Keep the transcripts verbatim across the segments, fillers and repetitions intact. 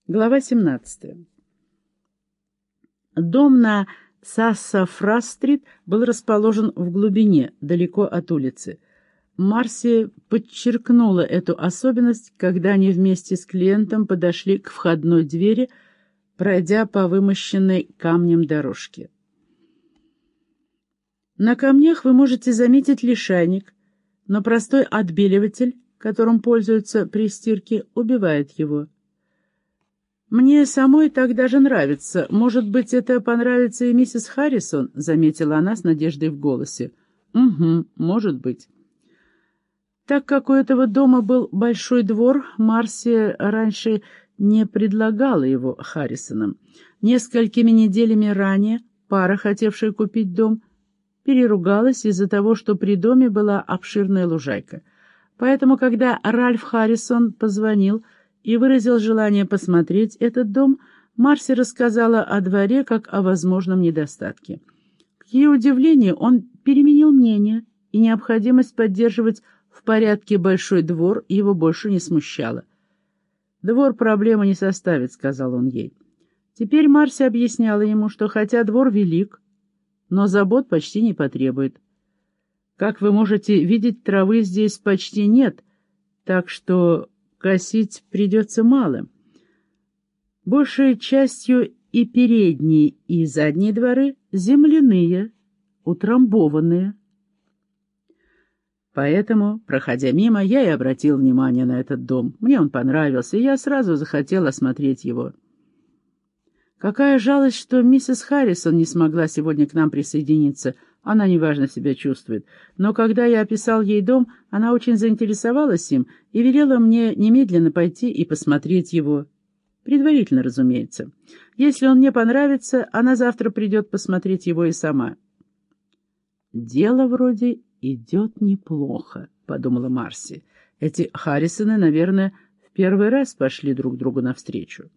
Глава семнадцатая. Дом на Сассафрас-стрит был расположен в глубине, далеко от улицы. Марси подчеркнула эту особенность, когда они вместе с клиентом подошли к входной двери, пройдя по вымощенной камнем дорожке. На камнях вы можете заметить лишайник, но простой отбеливатель, которым пользуются при стирке, убивает его. «Мне самой так даже нравится. Может быть, это понравится и миссис Харрисон?» — заметила она с надеждой в голосе. «Угу, может быть». Так как у этого дома был большой двор, Марси раньше не предлагала его Харрисонам. Несколькими неделями ранее пара, хотевшая купить дом, переругалась из-за того, что при доме была обширная лужайка. Поэтому, когда Ральф Харрисон позвонил и выразил желание посмотреть этот дом, Марси рассказала о дворе как о возможном недостатке. К ее удивлению, он переменил мнение, и необходимость поддерживать в порядке большой двор его больше не смущала. «Двор проблемы не составит», — сказал он ей. Теперь Марси объясняла ему, что хотя двор велик, но забот почти не потребует. Как вы можете видеть, травы здесь почти нет, так что косить придется мало. Большей частью и передние, и задние дворы земляные, утрамбованные. Поэтому, проходя мимо, я и обратил внимание на этот дом. Мне он понравился, и я сразу захотел осмотреть его. Какая жалость, что миссис Харрисон не смогла сегодня к нам присоединиться. Она неважно себя чувствует. Но когда я описал ей дом, она очень заинтересовалась им и велела мне немедленно пойти и посмотреть его. Предварительно, разумеется. Если он мне понравится, она завтра придет посмотреть его и сама. «Дело вроде идет неплохо», — подумала Марси. «Эти Харрисоны, наверное, в первый раз пошли друг другу навстречу».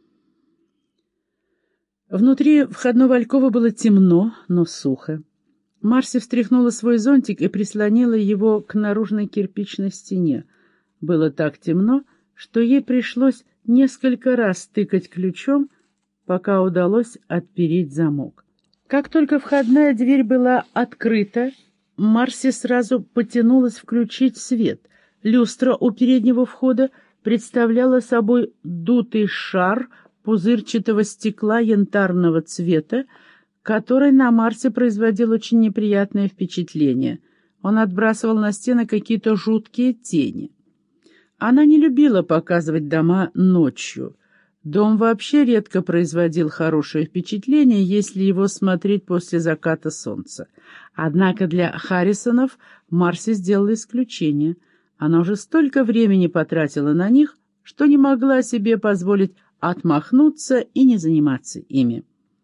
Внутри входного алькова было темно, но сухо. Марси встряхнула свой зонтик и прислонила его к наружной кирпичной стене. Было так темно, что ей пришлось несколько раз тыкать ключом, пока удалось отпереть замок. Как только входная дверь была открыта, Марси сразу потянулась включить свет. Люстра у переднего входа представляла собой дутый шар пузырчатого стекла янтарного цвета, который на Марсе производил очень неприятное впечатление. Он отбрасывал на стены какие-то жуткие тени. Она не любила показывать дома ночью. Дом вообще редко производил хорошее впечатление, если его смотреть после заката солнца. Однако для Харрисонов Марси сделала исключение. Она уже столько времени потратила на них, что не могла себе позволить отмахнуться и не заниматься ими.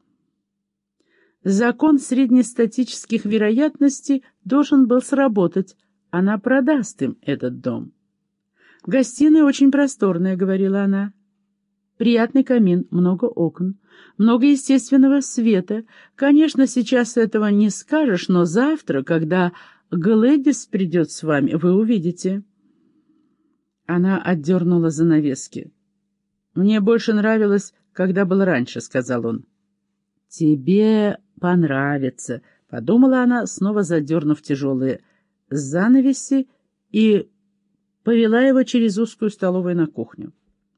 Закон среднестатических вероятностей должен был сработать. Она продаст им этот дом. «Гостиная очень просторная», — говорила она. «Приятный камин, много окон, много естественного света. Конечно, сейчас этого не скажешь, но завтра, когда Глэдис придет с вами, вы увидите». Она отдернула занавески. «Мне больше нравилось, когда было раньше», — сказал он. «Тебе понравится», — подумала она, снова задернув тяжелые занавеси, и повела его через узкую столовую на кухню.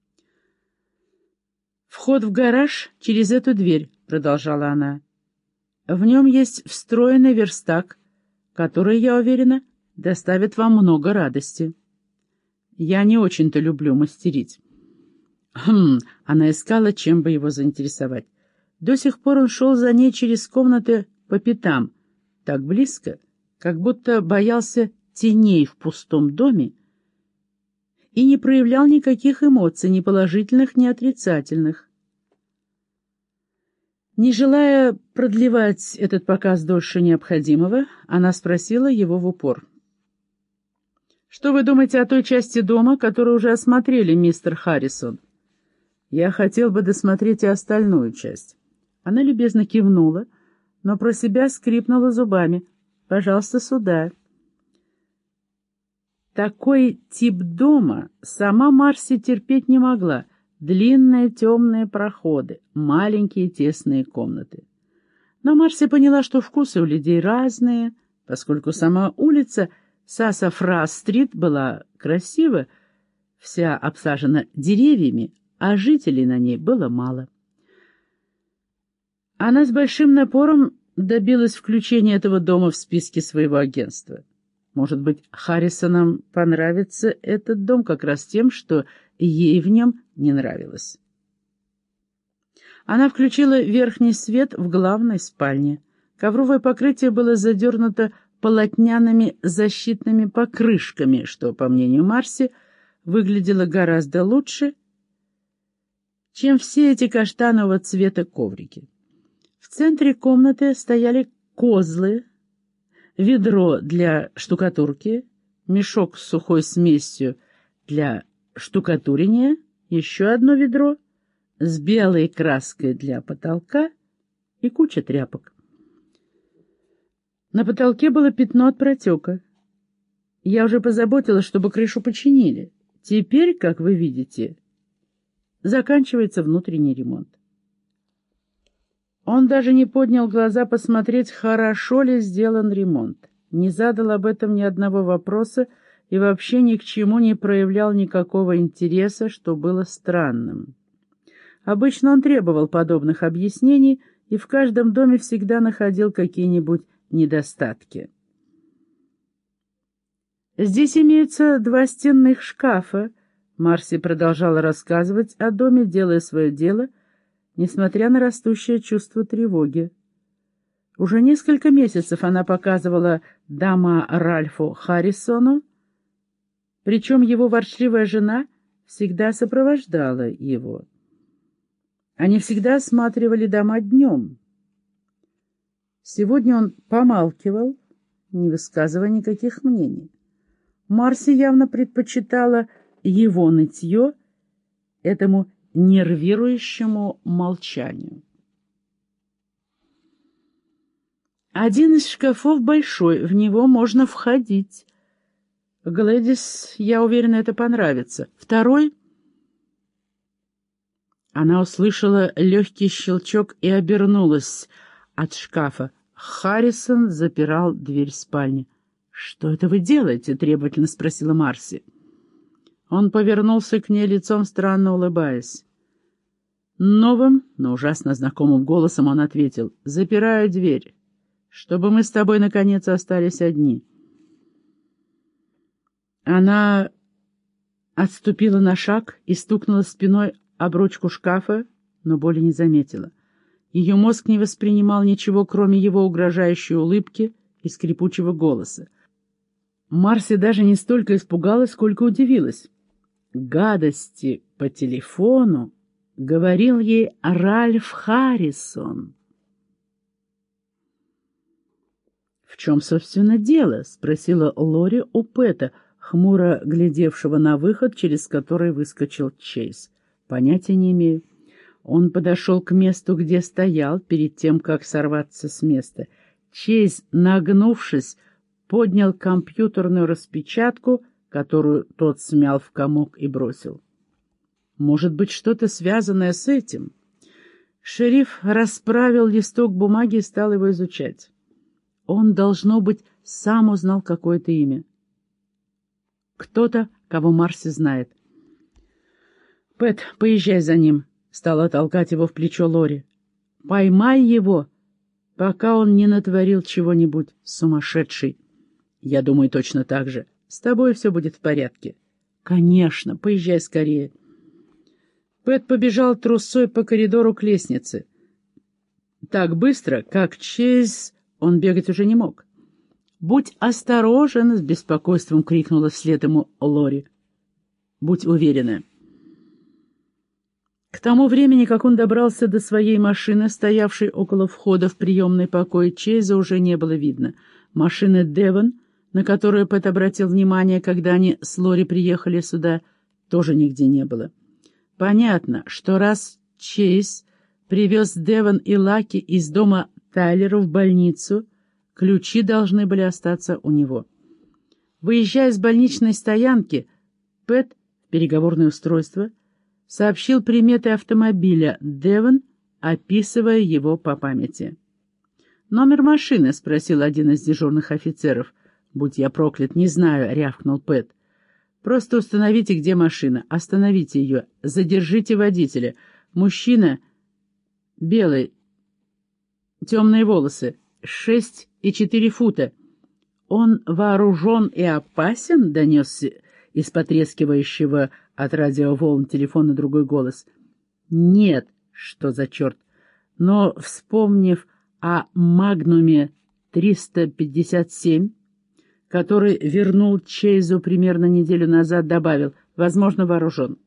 «Вход в гараж через эту дверь», — продолжала она. «В нем есть встроенный верстак, который, я уверена, доставит вам много радости. Я не очень-то люблю мастерить». Хм, она искала, чем бы его заинтересовать. До сих пор он шел за ней через комнаты по пятам, так близко, как будто боялся теней в пустом доме, и не проявлял никаких эмоций, ни положительных, ни отрицательных. Не желая продлевать этот показ дольше необходимого, она спросила его в упор. «Что вы думаете о той части дома, которую уже осмотрели, мистер Харрисон?» «Я хотел бы досмотреть и остальную часть». Она любезно кивнула, но про себя скрипнула зубами. «Пожалуйста, сюда». Такой тип дома сама Марси терпеть не могла, длинные темные проходы, маленькие тесные комнаты. Но Марси поняла, что вкусы у людей разные, поскольку сама улица Сассафрас-стрит была красива, вся обсажена деревьями, а жителей на ней было мало. Она с большим напором добилась включения этого дома в списки своего агентства. Может быть, Харрисонам понравится этот дом как раз тем, что ей в нем не нравилось. Она включила верхний свет в главной спальне. Ковровое покрытие было задернуто полотняными защитными покрышками, что, по мнению Марси, выглядело гораздо лучше, чем все эти каштанового цвета коврики. В центре комнаты стояли козлы, ведро для штукатурки, мешок с сухой смесью для штукатурения, еще одно ведро с белой краской для потолка и куча тряпок. На потолке было пятно от протека. Я уже позаботилась, чтобы крышу починили. Теперь, как вы видите, заканчивается внутренний ремонт. Он даже не поднял глаза посмотреть, хорошо ли сделан ремонт, не задал об этом ни одного вопроса и вообще ни к чему не проявлял никакого интереса, что было странным. Обычно он требовал подобных объяснений и в каждом доме всегда находил какие-нибудь недостатки. «Здесь имеются два стенных шкафа», — Марси продолжала рассказывать о доме, делая свое дело, несмотря на растущее чувство тревоги. Уже несколько месяцев она показывала дома Ральфу Харрисону, причем его ворчливая жена всегда сопровождала его. Они всегда осматривали дома днем. Сегодня он помалкивал, не высказывая никаких мнений. Марси явно предпочитала его нытье этому нервирующему молчанию. Один из шкафов большой, в него можно входить. Глэдис, я уверена, это понравится. Второй... Она услышала легкий щелчок и обернулась от шкафа. Харрисон запирал дверь спальни. «Что это вы делаете?» — требовательно спросила Марси. Он повернулся к ней лицом, странно улыбаясь. Новым, но ужасно знакомым голосом он ответил: «Запираю дверь, чтобы мы с тобой наконец остались одни». Она отступила на шаг и стукнула спиной об ручку шкафа, но боли не заметила. Ее мозг не воспринимал ничего, кроме его угрожающей улыбки и скрипучего голоса. Марси даже не столько испугалась, сколько удивилась. Гадости по телефону говорил ей Ральф Харрисон. «В чем, собственно, дело?» — спросила Лори у Пэта, хмуро глядевшего на выход, через который выскочил Чейз. «Понятия не имею». Он подошел к месту, где стоял, перед тем, как сорваться с места. Чейз, нагнувшись, поднял компьютерную распечатку, которую тот смял в комок и бросил. «Может быть, что-то связанное с этим?» Шериф расправил листок бумаги и стал его изучать. Он, должно быть, сам узнал какое-то имя. Кто-то, кого Марси знает. «Пэт, поезжай за ним», — стала толкать его в плечо Лори. «Поймай его, пока он не натворил чего-нибудь сумасшедший». «Я думаю точно так же. С тобой все будет в порядке». «Конечно, поезжай скорее». Пэт побежал трусцой по коридору к лестнице. Так быстро, как Чейз, он бегать уже не мог. «Будь осторожен!» — с беспокойством крикнула вслед ему Лори. «Будь уверена». К тому времени, как он добрался до своей машины, стоявшей около входа в приемный покой, Чейза уже не было видно. Машины Девон, на которую Пэт обратил внимание, когда они с Лори приехали сюда, тоже нигде не было. Понятно, что раз Чейз привез Девон и Лаки из дома Тайлера в больницу, ключи должны были остаться у него. Выезжая с больничной стоянки, Пэт в переговорное устройство сообщил приметы автомобиля Девон, описывая его по памяти. «Номер машины?» — спросил один из дежурных офицеров. «Будь я проклят, не знаю», — рявкнул Пэт. «Просто установите, где машина. Остановите ее. Задержите водителя. Мужчина белый, темные волосы, шесть и четыре фута. Он вооружен и опасен?» — донесся из потрескивающего от радиоволн телефона другой голос. «Нет, что за черт!» Но, вспомнив о «Магнуме триста пятьдесят семь», который вернул Чейзу примерно неделю назад, добавил: «возможно, вооружен».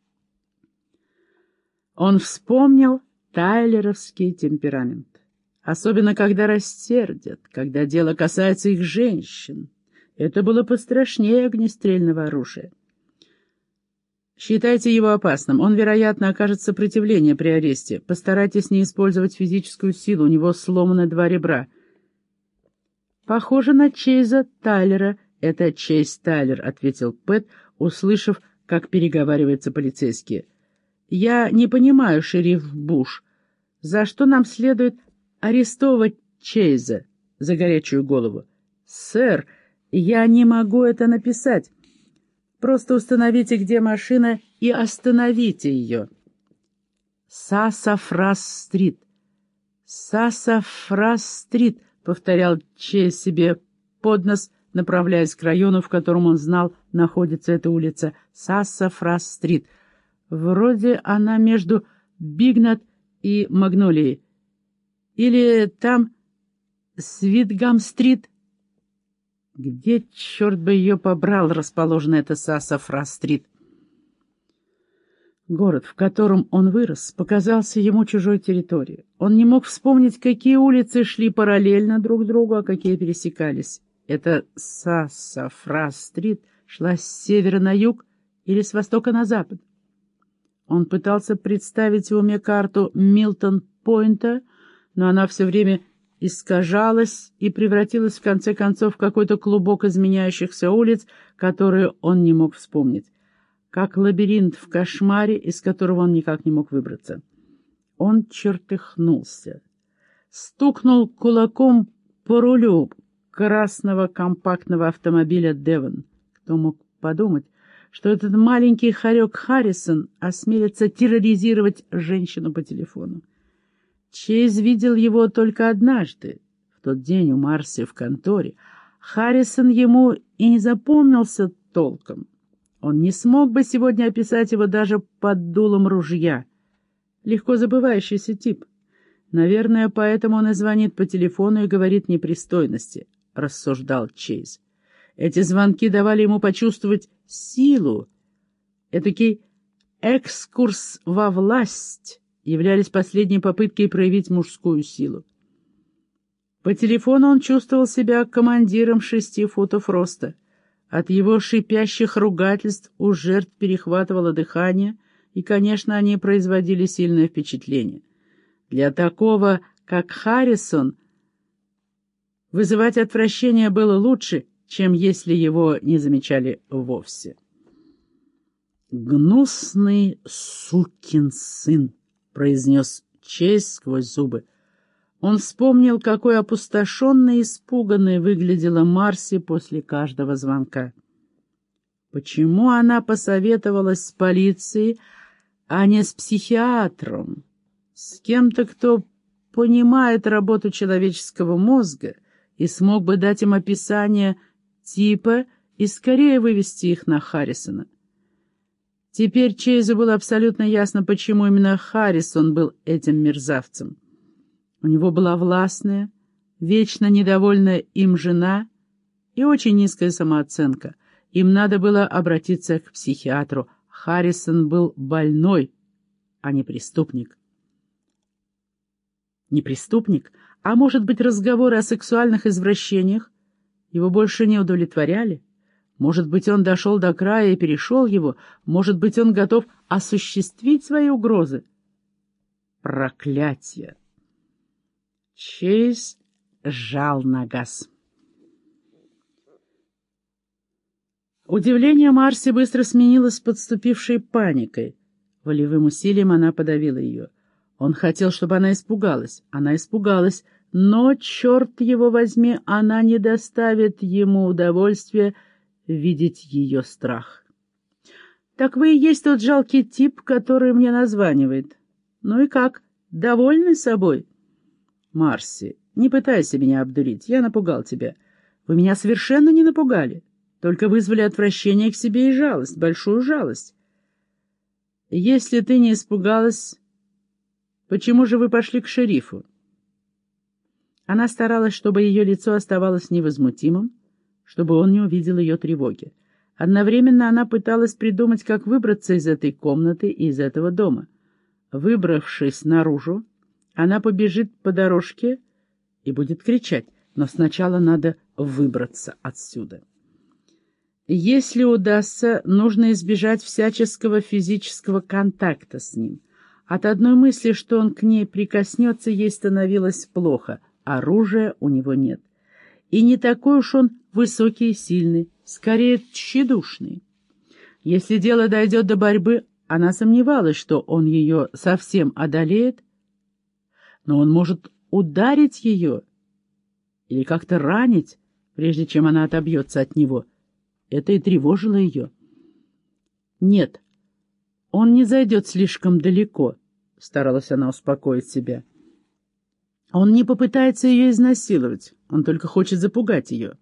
Он вспомнил тайлеровский темперамент. Особенно, когда рассердят, когда дело касается их женщин. Это было пострашнее огнестрельного оружия. Считайте его опасным. Он, вероятно, окажет сопротивление при аресте. Постарайтесь не использовать физическую силу. У него сломаны два ребра. «Похоже на Чейза Тайлера». «Это Чейз Тайлер», — ответил Пэт, услышав, как переговариваются полицейские. «Я не понимаю, шериф Буш, за что нам следует арестовывать Чейза за горячую голову?» «Сэр, я не могу это написать. Просто установите, где машина, и остановите ее». «Сассафрас-стрит. Сассафрас-стрит», — повторял Чейз себе под нос, направляясь к району, в котором он знал, находится эта улица. Сассафрас-стрит. Вроде она между Бигнат и Магнолией. Или там Свитгам-стрит. Где, черт бы ее побрал, расположена эта Сассафрас-стрит? Город, в котором он вырос, показался ему чужой территорией. Он не мог вспомнить, какие улицы шли параллельно друг другу, а какие пересекались. Эта Сассафрас-стрит шла с севера на юг или с востока на запад. Он пытался представить в уме карту Милтон-Пойнта, но она все время искажалась и превратилась в конце концов в какой-то клубок изменяющихся улиц, которые он не мог вспомнить, как лабиринт в кошмаре, из которого он никак не мог выбраться. Он чертыхнулся, стукнул кулаком по рулю красного компактного автомобиля Девон. Кто мог подумать, что этот маленький хорек Харрисон осмелится терроризировать женщину по телефону? Чейз видел его только однажды, в тот день у Марси в конторе. Харрисон ему и не запомнился толком. Он не смог бы сегодня описать его даже под дулом ружья. Легко забывающийся тип. Наверное, поэтому он и звонит по телефону и говорит непристойности, — рассуждал Чейз. Эти звонки давали ему почувствовать силу. Этакий экскурс во власть являлись последней попыткой проявить мужскую силу. По телефону он чувствовал себя командиром шести футов роста. От его шипящих ругательств у жертв перехватывало дыхание, и, конечно, они производили сильное впечатление. Для такого, как Харрисон, вызывать отвращение было лучше, чем если его не замечали вовсе. «Гнусный сукин сын», — произнес Чейз сквозь зубы. Он вспомнил, какой опустошенной и испуганной выглядела Марси после каждого звонка. Почему она посоветовалась с полицией, а не с психиатром, с кем-то, кто понимает работу человеческого мозга и смог бы дать им описание типа и скорее вывести их на Харрисона? Теперь Чейзу было абсолютно ясно, почему именно Харрисон был этим мерзавцем. У него была властная, вечно недовольная им жена и очень низкая самооценка. Им надо было обратиться к психиатру. Харрисон был больной, а не преступник. Не преступник? А может быть, разговоры о сексуальных извращениях его больше не удовлетворяли? Может быть, он дошел до края и перешел его? Может быть, он готов осуществить свои угрозы? Проклятие! Чейз сжал на газ. Удивление Марси быстро сменилось подступившей паникой. Волевым усилием она подавила ее. Он хотел, чтобы она испугалась. Она испугалась, но, черт его возьми, она не доставит ему удовольствия видеть ее страх. «Так вы и есть тот жалкий тип, который мне названивает. Ну и как, довольны собой?» «Марси, не пытайся меня обдурить, я напугал тебя. Вы меня совершенно не напугали, только вызвали отвращение к себе и жалость, большую жалость. Если ты не испугалась, почему же вы пошли к шерифу?» Она старалась, чтобы ее лицо оставалось невозмутимым, чтобы он не увидел ее тревоги. Одновременно она пыталась придумать, как выбраться из этой комнаты и из этого дома. Выбравшись наружу, она побежит по дорожке и будет кричать, но сначала надо выбраться отсюда. Если удастся, нужно избежать всяческого физического контакта с ним. От одной мысли, что он к ней прикоснется, ей становилось плохо. Оружия у него нет. И не такой уж он высокий и сильный, скорее тщедушный. Если дело дойдет до борьбы, она сомневалась, что он ее совсем одолеет, но он может ударить ее или как-то ранить, прежде чем она отобьется от него. Это и тревожило ее. «Нет, он не зайдет слишком далеко», — старалась она успокоить себя. «Он не попытается ее изнасиловать, он только хочет запугать ее».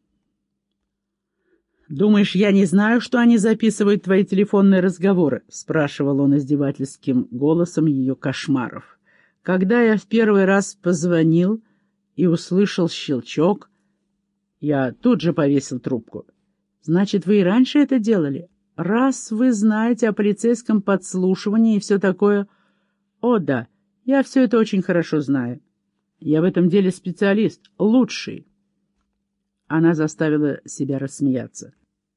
«Думаешь, я не знаю, что они записывают твои телефонные разговоры?» — спрашивал он издевательским голосом ее кошмаров. «Когда я в первый раз позвонил и услышал щелчок, я тут же повесил трубку. Значит, вы и раньше это делали? Раз вы знаете о полицейском подслушивании и все такое...» «О, да, я все это очень хорошо знаю. Я в этом деле специалист, лучший». Она заставила себя рассмеяться.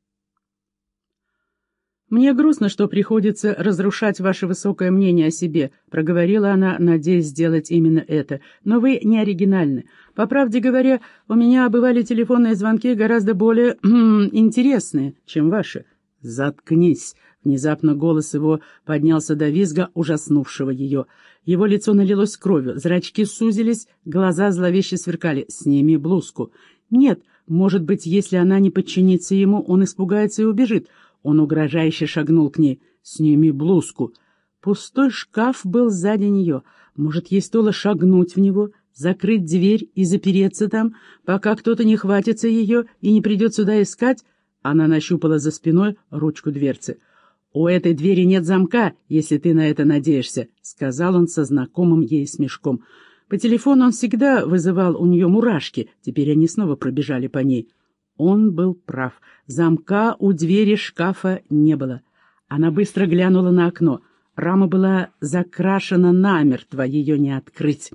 «Мне грустно, что приходится разрушать ваше высокое мнение о себе», — проговорила она, надеясь сделать именно это. «Но вы не оригинальны. По правде говоря, у меня бывали телефонные звонки гораздо более интересные, чем ваши». «Заткнись!» — внезапно голос его поднялся до визга, ужаснувшего ее. Его лицо налилось кровью, зрачки сузились, глаза зловеще сверкали. «Сними блузку». «Нет, может быть, если она не подчинится ему, он испугается и убежит». Он угрожающе шагнул к ней. «Сними блузку». Пустой шкаф был сзади нее. Может, ей стоило шагнуть в него, закрыть дверь и запереться там, пока кто-то не хватится ее и не придет сюда искать? Она нащупала за спиной ручку дверцы. «У этой двери нет замка, если ты на это надеешься», — сказал он со знакомым ей смешком. По телефону он всегда вызывал у нее мурашки, теперь они снова пробежали по ней. Он был прав. Замка у двери шкафа не было. Она быстро глянула на окно. Рама была закрашена намертво, ее не открыть.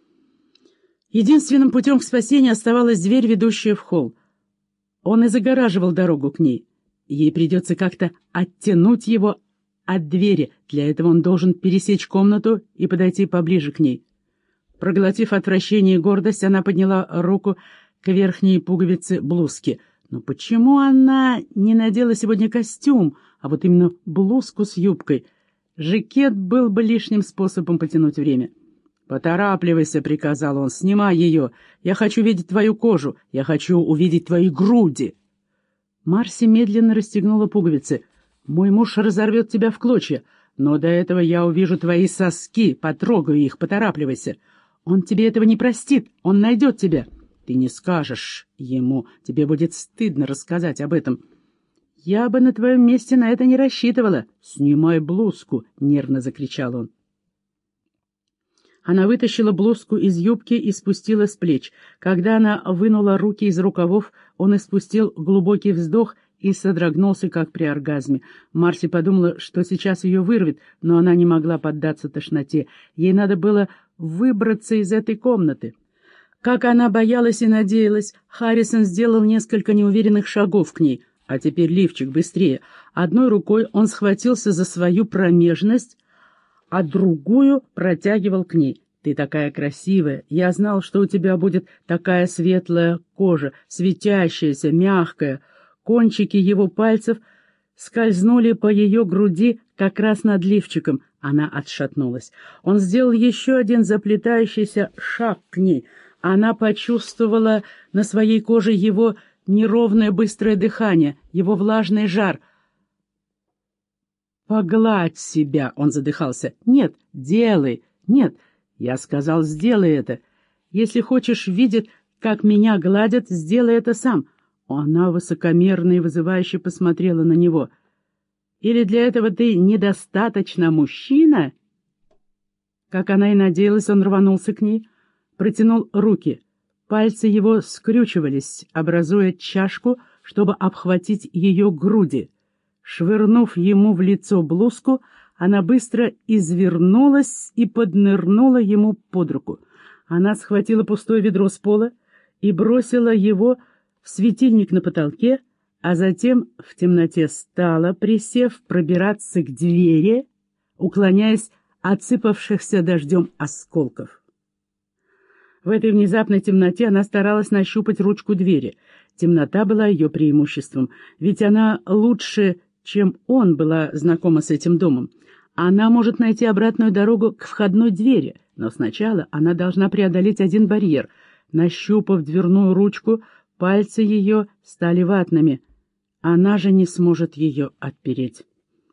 Единственным путем к спасению оставалась дверь, ведущая в холл. Он и загораживал дорогу к ней. Ей придется как-то оттянуть его от двери. Для этого он должен пересечь комнату и подойти поближе к ней. Проглотив отвращение и гордость, она подняла руку к верхней пуговице блузки. Но почему она не надела сегодня костюм, а вот именно блузку с юбкой? Жакет был бы лишним способом потянуть время. «Поторапливайся», — приказал он, — «снимай ее. Я хочу видеть твою кожу, я хочу увидеть твои груди». Марси медленно расстегнула пуговицы. «Мой муж разорвет тебя в клочья, но до этого я увижу твои соски, потрогаю их, поторапливайся. Он тебе этого не простит, он найдет тебя». «Ты не скажешь ему, тебе будет стыдно рассказать об этом». «Я бы на твоем месте на это не рассчитывала». «Снимай блузку», — нервно закричал он. Она вытащила блузку из юбки и спустила с плеч. Когда она вынула руки из рукавов, он испустил глубокий вздох и содрогнулся, как при оргазме. Марси подумала, что сейчас ее вырвет, но она не могла поддаться тошноте. Ей надо было выбраться из этой комнаты. Как она боялась и надеялась, Харрисон сделал несколько неуверенных шагов к ней. А теперь лифчик, быстрее. Одной рукой он схватился за свою промежность, а другую протягивал к ней. «Ты такая красивая. Я знал, что у тебя будет такая светлая кожа, светящаяся, мягкая». Кончики его пальцев скользнули по ее груди как раз над лифчиком. Она отшатнулась. Он сделал еще один заплетающийся шаг к ней. Она почувствовала на своей коже его неровное быстрое дыхание, его влажный жар. «Погладь себя!» — он задыхался. «Нет, делай! Нет!» Я сказал, сделай это. Если хочешь видеть, как меня гладят, сделай это сам. Она высокомерно и вызывающе посмотрела на него. Или для этого ты недостаточно мужчина? Как она и надеялась, он рванулся к ней, протянул руки. Пальцы его скрючивались, образуя чашку, чтобы обхватить ее груди. Швырнув ему в лицо блузку, она быстро извернулась и поднырнула ему под руку. Она схватила пустое ведро с пола и бросила его в светильник на потолке, а затем в темноте стала, присев, пробираться к двери, уклоняясь от сыпавшихся дождем осколков. В этой внезапной темноте она старалась нащупать ручку двери. Темнота была ее преимуществом, ведь она лучше, чем он, была знакома с этим домом. Она может найти обратную дорогу к входной двери, но сначала она должна преодолеть один барьер. Нащупав дверную ручку, пальцы ее стали ватными. Она же не сможет ее отпереть.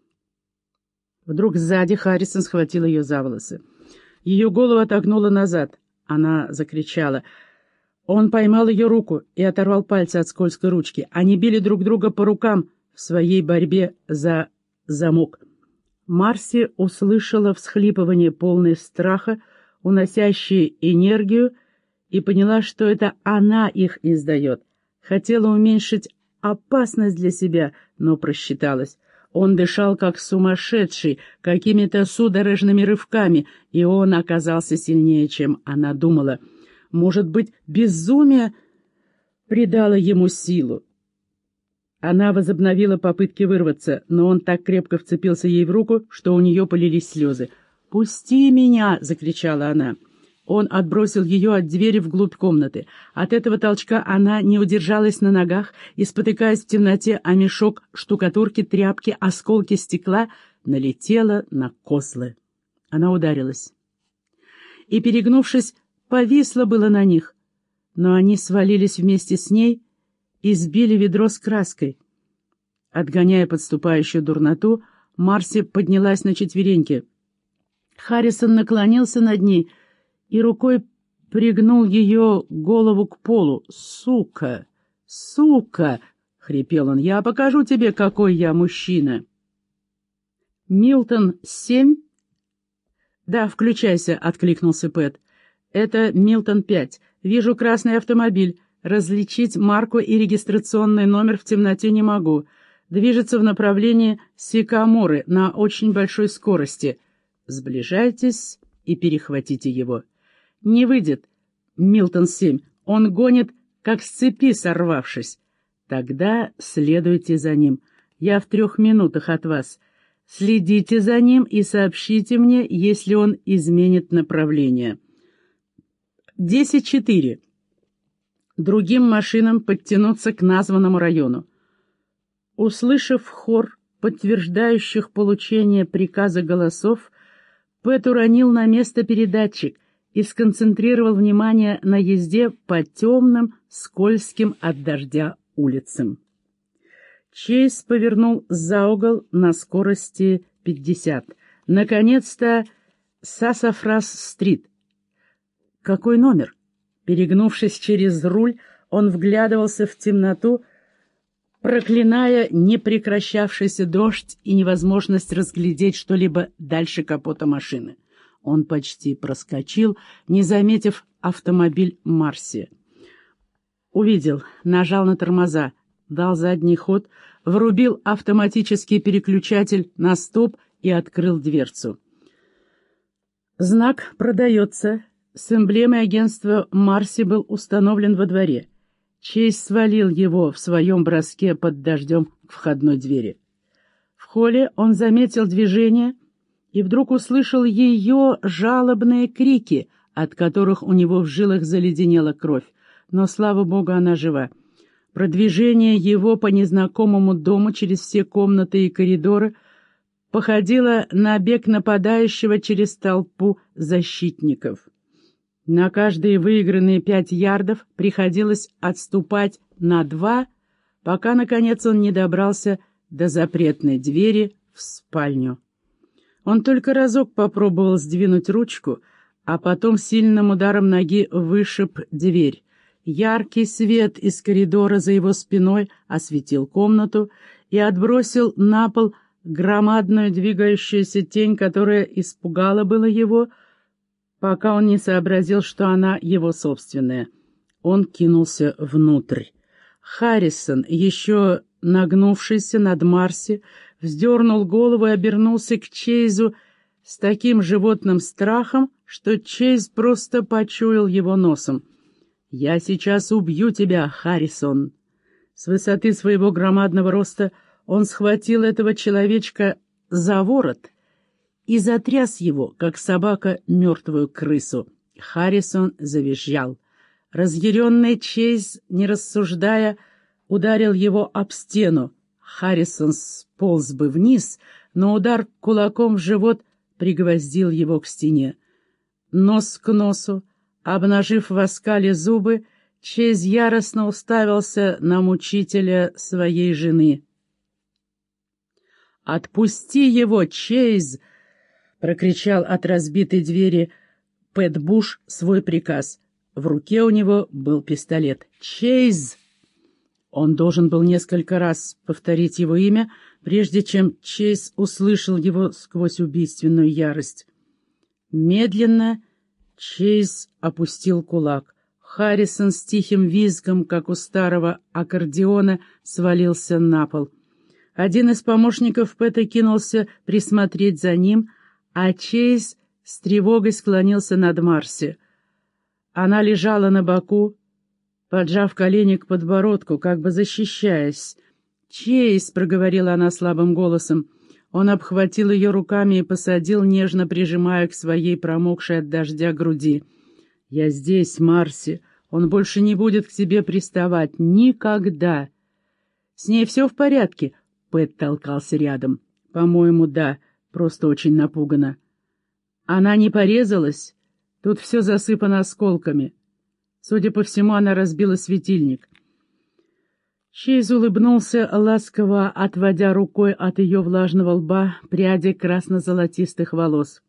Вдруг сзади Харрисон схватил ее за волосы. Ее голову отогнуло назад. Она закричала. Он поймал ее руку и оторвал пальцы от скользкой ручки. Они били друг друга по рукам в своей борьбе за замок. Марси услышала всхлипывание, полное страха, уносящее энергию, и поняла, что это она их издает. Хотела уменьшить опасность для себя, но просчиталась. Он дышал как сумасшедший, какими-то судорожными рывками, и он оказался сильнее, чем она думала. Может быть, безумие придало ему силу. Она возобновила попытки вырваться, но он так крепко вцепился ей в руку, что у нее полились слезы. «Пусти меня!» — закричала она. Он отбросил ее от двери вглубь комнаты. От этого толчка она не удержалась на ногах и, спотыкаясь в темноте о мешок штукатурки, тряпки, осколки стекла, налетела на козлы. Она ударилась. И, перегнувшись, повисла было на них, но они свалились вместе с ней и сбили ведро с краской. Отгоняя подступающую дурноту, Марси поднялась на четвереньки. Харрисон наклонился над ней и рукой пригнул ее голову к полу. «Сука! Сука!» — хрипел он. «Я покажу тебе, какой я мужчина!» «Милтон семь?» «Да, включайся», — откликнулся Пэт. «Это Милтон пять. Вижу красный автомобиль. Различить марку и регистрационный номер в темноте не могу. Движется в направлении Сикаморы на очень большой скорости. Сближайтесь и перехватите его». «Не выйдет, Милтон семь. Он гонит, как с цепи сорвавшись». «Тогда следуйте за ним. Я в трех минутах от вас. Следите за ним и сообщите мне, если он изменит направление». десять четыре. Другим машинам подтянуться к названному району. Услышав хор подтверждающих получение приказа голосов, Пэт уронил на место передатчик и сконцентрировал внимание на езде по темным, скользким от дождя улицам. Чейз повернул за угол на скорости пятьдесят. Наконец-то Сассафрас-стрит. Какой номер? Перегнувшись через руль, он вглядывался в темноту, проклиная непрекращавшийся дождь и невозможность разглядеть что-либо дальше капота машины. Он почти проскочил, не заметив автомобиль Марси. Увидел, нажал на тормоза, дал задний ход, врубил автоматический переключатель на стоп и открыл дверцу. Знак «Продается» с эмблемой агентства Марси был установлен во дворе. Чейз свалил его в своем броске под дождем к входной двери. В холле он заметил движение и вдруг услышал ее жалобные крики, от которых у него в жилах заледенела кровь. Но, слава богу, она жива. Продвижение его по незнакомому дому через все комнаты и коридоры походило на бег нападающего через толпу защитников. На каждые выигранные пять ярдов приходилось отступать на два, пока, наконец, он не добрался до запретной двери в спальню. Он только разок попробовал сдвинуть ручку, а потом сильным ударом ноги вышиб дверь. Яркий свет из коридора за его спиной осветил комнату и отбросил на пол громадную двигающуюся тень, которая испугала было его, пока он не сообразил, что она его собственная. Он кинулся внутрь. Харрисон, еще нагнувшийся над Марси, вздернул голову и обернулся к Чейзу с таким животным страхом, что Чейз просто почуял его носом. «Я сейчас убью тебя, Харрисон!» С высоты своего громадного роста он схватил этого человечка за ворот и затряс его, как собака мертвую крысу. Харрисон завизжал. Разъяренный Чейз, не рассуждая, ударил его об стену. Харрисон сполз бы вниз, но удар кулаком в живот пригвоздил его к стене. Нос к носу, обнажив в оскале зубы, Чейз яростно уставился на мучителя своей жены. «Отпусти его, Чейз!» — прокричал от разбитой двери Пэт Буш свой приказ. В руке у него был пистолет. «Чейз!» Он должен был несколько раз повторить его имя, прежде чем Чейз услышал его сквозь убийственную ярость. Медленно Чейз опустил кулак. Харрисон с тихим визгом, как у старого аккордеона, свалился на пол. Один из помощников Пэта кинулся присмотреть за ним, а Чейз с тревогой склонился над Марси. Она лежала на боку, поджав колени к подбородку, как бы защищаясь. «Чейз!» — проговорила она слабым голосом. Он обхватил ее руками и посадил, нежно прижимая к своей промокшей от дождя груди. «Я здесь, Марси. Он больше не будет к тебе приставать. Никогда!» «С ней все в порядке?» — Пэт толкался рядом. «По-моему, да. Просто очень напугана». «Она не порезалась? Тут все засыпано осколками. Судя по всему, она разбила светильник». Чейз улыбнулся, ласково отводя рукой от ее влажного лба пряди красно-золотистых волос.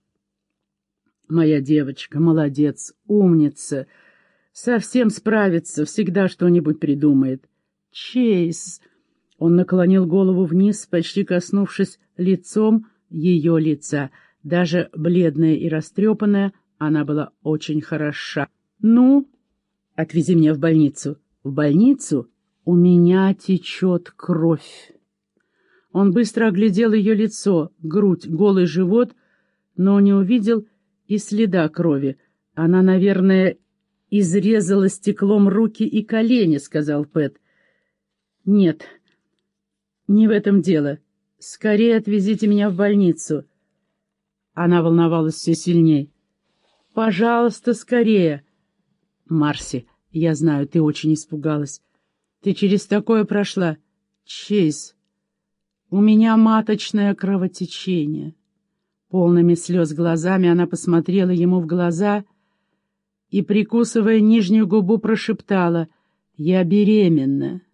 «Моя девочка, молодец, умница. Совсем справится, всегда что-нибудь придумает». «Чейз!» Он наклонил голову вниз, почти коснувшись лицом ее лица. Даже бледная и растрепанная, она была очень хороша. «Ну, отвези меня в больницу». «В больницу? У меня течет кровь». Он быстро оглядел ее лицо, грудь, голый живот, но не увидел и следа крови. «Она, наверное, изрезала стеклом руки и колени», — сказал Пэт. «Нет, не в этом дело. Скорее отвезите меня в больницу». Она волновалась все сильней. «Пожалуйста, скорее». «Марси, я знаю, ты очень испугалась. Ты через такое прошла. Чейз, у меня маточное кровотечение». Полными слез глазами она посмотрела ему в глаза и, прикусывая нижнюю губу, прошептала: «Я беременна».